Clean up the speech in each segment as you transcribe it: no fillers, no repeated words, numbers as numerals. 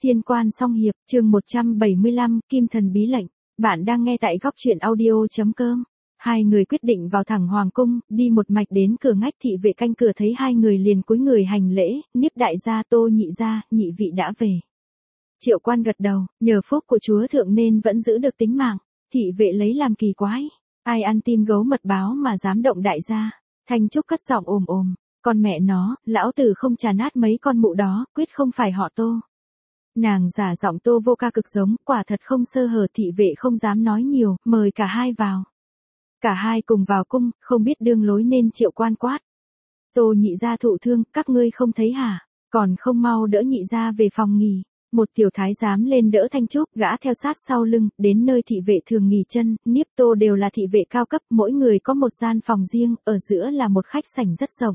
Thiên quan song hiệp, chương 175, Kim thần bí lệnh. Bạn đang nghe tại góc truyện audio.com. Hai người quyết định vào thẳng hoàng cung, đi một mạch đến cửa ngách. Thị vệ canh cửa thấy hai người liền cúi người hành lễ, Niếp đại gia, Tô nhị gia, nhị vị đã về. Triệu Quan gật đầu, nhờ phúc của chúa thượng nên vẫn giữ được tính mạng. Thị vệ lấy làm kỳ quái, ai ăn tim gấu mật báo mà dám động đại gia. Thanh Trúc cất giọng ồm ồm, con mẹ nó, lão tử không trà nát mấy con mụ đó, quyết không phải họ Tô. Nàng giả giọng Tô vô ca cực giống, quả thật không sơ hở. Thị vệ không dám nói nhiều, mời cả hai vào. Cả hai cùng vào cung, không biết đường lối nên Triệu Quan quát. Tô nhị gia thụ thương, các ngươi không thấy hả? Còn không mau đỡ nhị gia về phòng nghỉ. Một tiểu thái giám lên đỡ Thanh Trúc, gã theo sát sau lưng, đến nơi thị vệ thường nghỉ chân. Niếp Tô đều là thị vệ cao cấp, mỗi người có một gian phòng riêng, ở giữa là một khách sảnh rất rộng.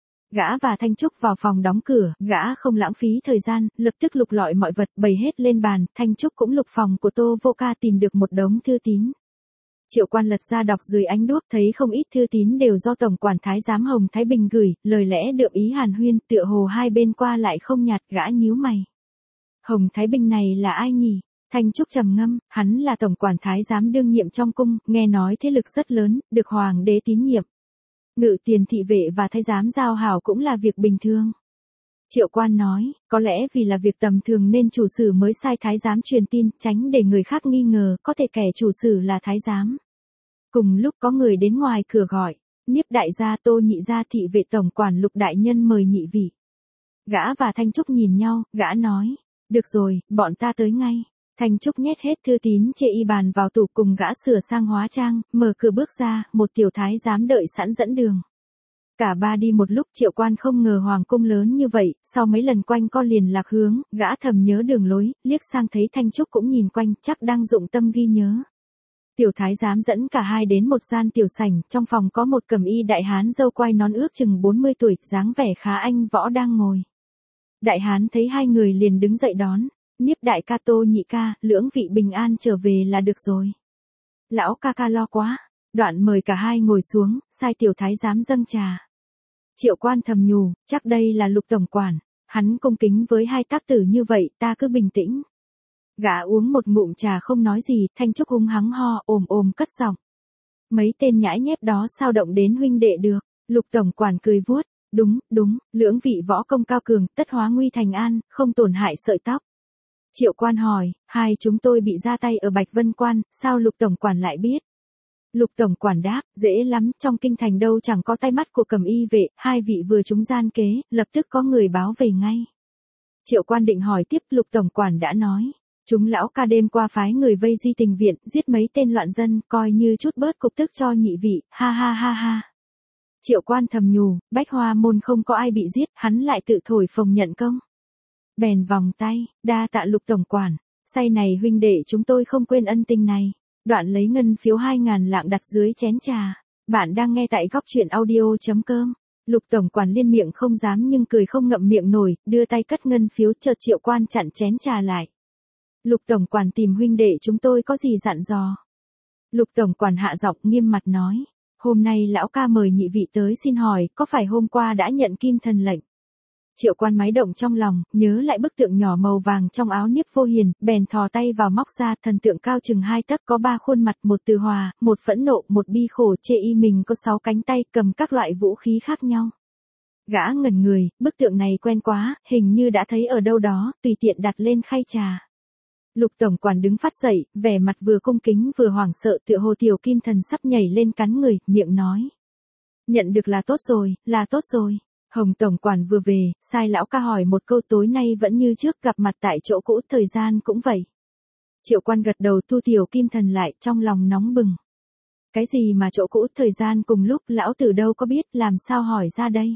Gã và Thanh Trúc vào phòng đóng cửa, gã không lãng phí thời gian, lập tức lục lọi mọi vật bày hết lên bàn. Thanh Trúc cũng lục phòng của Tô vô ca, tìm được một đống thư tín. Triệu Quan lật ra đọc dưới ánh đuốc, thấy không ít thư tín đều do Tổng quản Thái giám Hồng Thái Bình gửi, lời lẽ đượm ý hàn huyên, tựa hồ hai bên qua lại không nhạt. Gã nhíu mày. Hồng Thái Bình này là ai nhỉ? Thanh Trúc trầm ngâm, hắn là Tổng quản Thái giám đương nhiệm trong cung, nghe nói thế lực rất lớn, được hoàng đế tín nhiệm. Ngự tiền thị vệ và thái giám giao hảo cũng là việc bình thường. Triệu Quan nói, có lẽ vì là việc tầm thường nên chủ sử mới sai thái giám truyền tin, tránh để người khác nghi ngờ, có thể kẻ chủ sử là thái giám. Cùng lúc có người đến ngoài cửa gọi, Niếp đại gia, Tô nhị gia, thị vệ tổng quản Lục đại nhân mời nhị vị. Gã và Thanh Trúc nhìn nhau, gã nói, được rồi, bọn ta tới ngay. Thanh Trúc nhét hết thư tín chê y bàn vào tủ, cùng gã sửa sang hóa trang, mở cửa bước ra, một tiểu thái giám đợi sẵn dẫn đường. Cả ba đi một lúc. Triệu Quan không ngờ hoàng cung lớn như vậy, sau mấy lần quanh co liền lạc hướng, gã thầm nhớ đường lối, liếc sang thấy Thanh Trúc cũng nhìn quanh, chắc đang dụng tâm ghi nhớ. Tiểu thái giám dẫn cả hai đến một gian tiểu sảnh, trong phòng có một cẩm y đại hán râu quai nón ước chừng 40 tuổi, dáng vẻ khá anh võ đang ngồi. Đại hán thấy hai người liền đứng dậy đón. Niếp đại ca, Tô nhị ca, lưỡng vị bình an trở về là được rồi. Lão ca ca lo quá. Đoạn mời cả hai ngồi xuống, sai tiểu thái giám dâng trà. Triệu Quan thầm nhủ, chắc đây là Lục tổng quản, hắn cung kính với hai tác tử như vậy, ta cứ bình tĩnh. Gã uống một ngụm trà không nói gì. Thanh Trúc hung hắng ho, ồm ồm cất giọng. Mấy tên nhãi nhép đó sao động đến huynh đệ được? Lục tổng quản cười vuốt, đúng, lưỡng vị võ công cao cường, tất hóa nguy thành an, không tổn hại sợi tóc. Triệu Quan hỏi, hai chúng tôi bị ra tay ở Bạch Vân Quan, sao Lục tổng quản lại biết? Lục tổng quản đáp, dễ lắm, trong kinh thành đâu chẳng có tay mắt của cẩm y vệ, hai vị vừa trúng gian kế, lập tức có người báo về ngay. Triệu Quan định hỏi tiếp, Lục tổng quản đã nói, chúng lão ca đêm qua phái người vây Di Tình viện, giết mấy tên loạn dân, coi như chút bớt cục tức cho nhị vị, ha ha ha ha. Triệu Quan thầm nhủ, Bách Hoa môn không có ai bị giết, hắn lại tự thổi phồng nhận công. Bèn vòng tay, đa tạ Lục tổng quản, say này huynh đệ chúng tôi không quên ân tình này. Đoạn lấy ngân phiếu 2.000 lạng đặt dưới chén trà. Bạn đang nghe tại góc truyện audio.com. Lục tổng quản liên miệng không dám nhưng cười không ngậm miệng nổi, đưa tay cất ngân phiếu, chợt Triệu Quan chặn chén trà lại. Lục tổng quản tìm huynh đệ chúng tôi có gì dặn dò? Lục tổng quản hạ giọng nghiêm mặt nói, hôm nay lão ca mời nhị vị tới xin hỏi, có phải hôm qua đã nhận Kim thần lệnh? Triệu Quan máy động trong lòng, nhớ lại bức tượng nhỏ màu vàng trong áo Niếp Vô Hiền, bèn thò tay vào móc ra, thần tượng cao chừng 2 tấc, có 3 khuôn mặt, một từ hòa, một phẫn nộ, một bi khổ, chê y mình có 6 cánh tay, cầm các loại vũ khí khác nhau. Gã ngẩn người, bức tượng này quen quá, hình như đã thấy ở đâu đó, tùy tiện đặt lên khay trà. Lục tổng quản đứng phát dậy, vẻ mặt vừa cung kính vừa hoảng sợ, tựa hồ tiểu kim thần sắp nhảy lên cắn người, miệng nói. Nhận được là tốt rồi, là tốt rồi. Hồng tổng quản vừa về, sai lão ca hỏi một câu, tối nay vẫn như trước, gặp mặt tại chỗ cũ, thời gian cũng vậy. Triệu Quan gật đầu, thu tiểu kim thần lại, trong lòng nóng bừng. Cái gì mà chỗ cũ thời gian cùng lúc, lão tử đâu có biết, làm sao hỏi ra đây?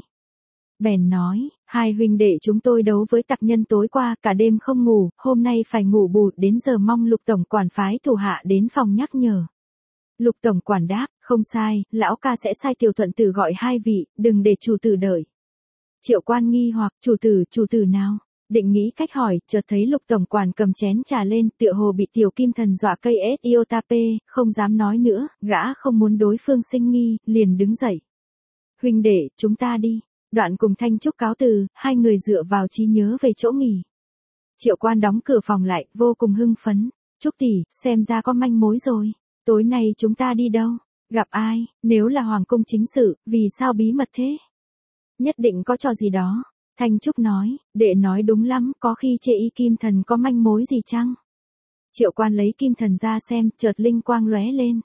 Bèn nói, hai huynh đệ chúng tôi đấu với tặc nhân tối qua, cả đêm không ngủ, hôm nay phải ngủ bù, đến giờ mong Lục tổng quản phái thủ hạ đến phòng nhắc nhở. Lục tổng quản đáp, không sai, lão ca sẽ sai tiểu thuận tử gọi hai vị, đừng để chủ tử đợi. Triệu Quan nghi hoặc, chủ tử nào? Định nghĩ cách hỏi, chợt thấy Lục tổng quản cầm chén trà lên, tựa hồ bị tiểu kim thần dọa cây iotape, không dám nói nữa, gã không muốn đối phương sinh nghi, liền đứng dậy. Huynh đệ, chúng ta đi. Đoạn cùng Thanh Trúc cáo từ, hai người dựa vào trí nhớ về chỗ nghỉ. Triệu Quan đóng cửa phòng lại, vô cùng hưng phấn. Trúc tỷ, xem ra có manh mối rồi. Tối nay chúng ta đi đâu? Gặp ai? Nếu là hoàng cung chính sự, vì sao bí mật thế? Nhất định có trò gì đó. Thanh Trúc nói, đệ nói đúng lắm, có khi chê y Kim Thần có manh mối gì chăng? Triệu Quan lấy Kim Thần ra xem, chợt linh quang lóe lên.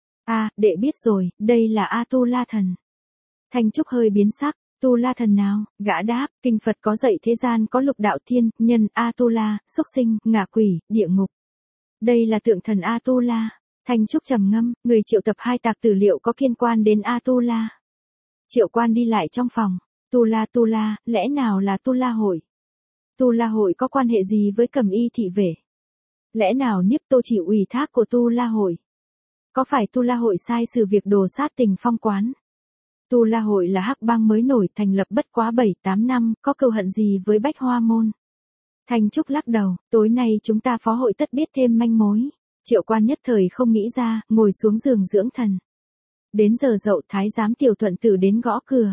Đệ biết rồi, đây là A-tu-la thần. Thanh Trúc hơi biến sắc, Tu La thần nào? Gã đáp, kinh Phật có dạy thế gian có lục đạo thiên, nhân, A-tu-la, xúc sinh, ngạ quỷ, địa ngục. Đây là tượng thần A-tu-la. Thanh Trúc trầm ngâm, người triệu tập 2 tạc tử liệu có liên quan đến A-tu-la. Triệu Quan đi lại trong phòng. Tu La, lẽ nào là Tu La hội? Tu La hội có quan hệ gì với Cẩm Y thị vệ? Lẽ nào Niếp Tô chỉ ủy thác của Tu La hội? Có phải Tu La hội sai sự việc đồ sát Tình Phong quán? Tu La hội là hắc bang mới nổi, thành lập bất quá 7-8 năm, có cừu hận gì với Bách Hoa môn? Thanh Trúc lắc đầu, tối nay chúng ta phó hội tất biết thêm manh mối. Triệu Quan nhất thời không nghĩ ra, ngồi xuống giường dưỡng thần. Đến giờ dậu thái giám Tiểu Thuận Tử đến gõ cửa.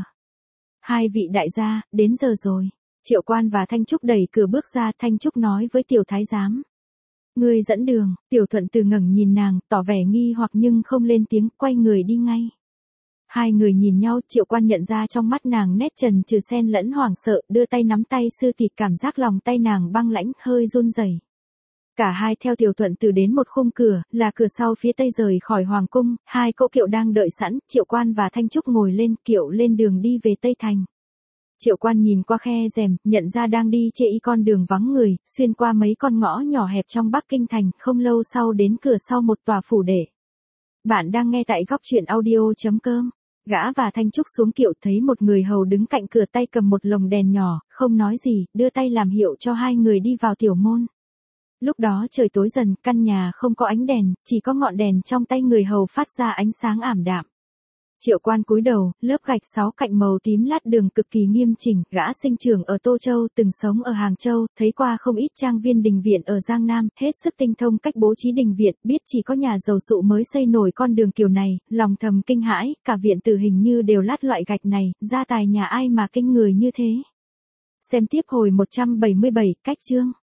2 vị đại gia, đến giờ rồi. Triệu Quan và Thanh Trúc đẩy cửa bước ra, Thanh Trúc nói với Tiểu thái giám. Ngươi dẫn đường. Tiểu Thuận Tử ngẩng nhìn nàng, tỏ vẻ nghi hoặc nhưng không lên tiếng, quay người đi ngay. 2 người nhìn nhau, Triệu Quan nhận ra trong mắt nàng nét trần trừ xen lẫn hoảng sợ, đưa tay nắm tay sư tịt, cảm giác lòng tay nàng băng lãnh, hơi run rẩy. Cả hai theo Tiểu Thuận Tử đến một khung cửa, là cửa sau phía tây rời khỏi hoàng cung, 2 cỗ kiệu đang đợi sẵn, Triệu Quan và Thanh Trúc ngồi lên kiệu lên đường đi về Tây Thành. Triệu Quan nhìn qua khe rèm, nhận ra đang đi trên con đường vắng người, xuyên qua mấy con ngõ nhỏ hẹp trong Bắc Kinh thành, không lâu sau đến cửa sau một tòa phủ đệ. Bạn đang nghe tại góc truyện audio.com. Gã và Thanh Trúc xuống kiệu thấy một người hầu đứng cạnh cửa tay cầm một lồng đèn nhỏ, không nói gì, đưa tay làm hiệu cho 2 người đi vào tiểu môn. Lúc đó trời tối dần, căn nhà không có ánh đèn, chỉ có ngọn đèn trong tay người hầu phát ra ánh sáng ảm đạm. Triệu Quan cúi đầu, lớp gạch 6 cạnh màu tím lát đường cực kỳ nghiêm chỉnh, gã sinh trưởng ở Tô Châu, từng sống ở Hàng Châu, thấy qua không ít trang viên đình viện ở Giang Nam, hết sức tinh thông cách bố trí đình viện, biết chỉ có nhà giàu sụ mới xây nổi con đường kiểu này, lòng thầm kinh hãi, cả viện tử hình như đều lát loại gạch này, gia tài nhà ai mà kinh người như thế. Xem tiếp hồi 177, cách chương.